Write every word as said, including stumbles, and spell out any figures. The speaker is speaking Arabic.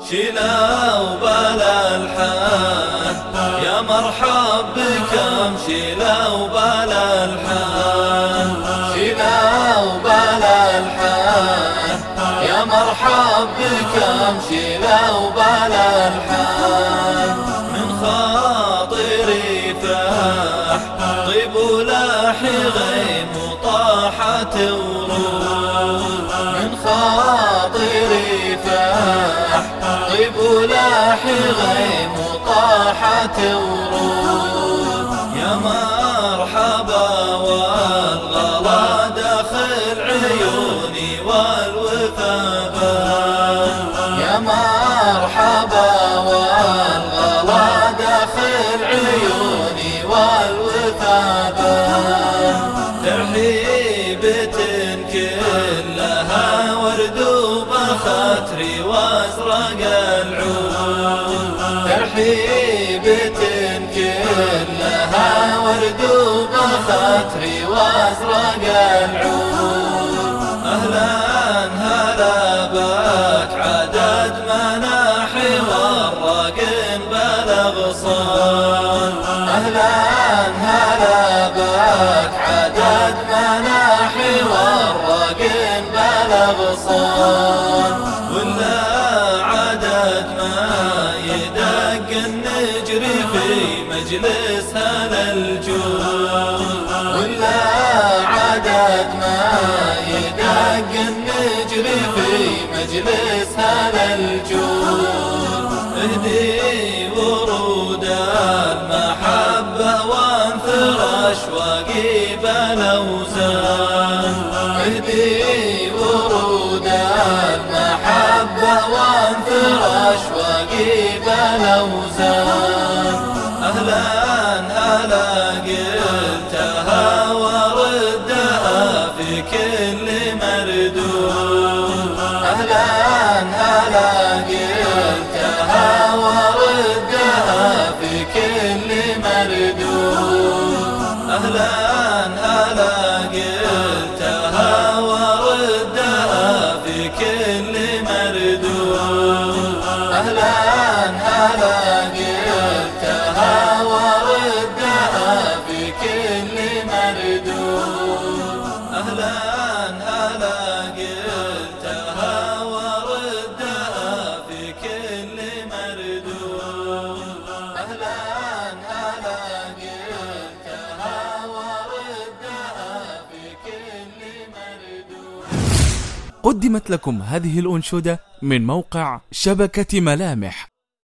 شيلا وبلا الحان يا مرحب بكم شيلا وبلا الحان شيلا وبلا الحان يا مرحب بكم شيلا وبلا الحان من خاطري فاح طيب ولاحي غيم وطاحت وروح من خاطري فاح طيب ولاحي غيم وطاحت وروح يا مرحبا والغلا داخل عيوني والوفا بان يا مرحبا والغلا داخل عيوني والوفا بان ترحيبة كلها ورد وبخاطري وازرق العود ترحيبة كلها ورد وبخاطري وازرق العود أهلا هلا بك عدد مناحي والراقن بلغ صال أهلا هلا بك عدد مناحي والراقن بلغ صال ولا عدد ما يدق النجري في مجلس هلا الجود ولا عدد ما يدق النجري في مجلس هلا الجود اهدي ورود المحبة وانثر اشواقي بلوزان اهدي ورود المحبة وانثر اشواقي بلوزان اهلا هلا قلتها وردها في كل مردود اهلا هلا قلتها وردها في كل مردود اهلا هلا قلتها وردها في كل مردود اهلا هلا قلتها وردها في كل مردود اهلا هلا قلتها وردها في كل مردود اهلا هلا قلتها وردها في كل مردود. قدمت لكم هذه الأنشودة من موقع شبكة ملامح.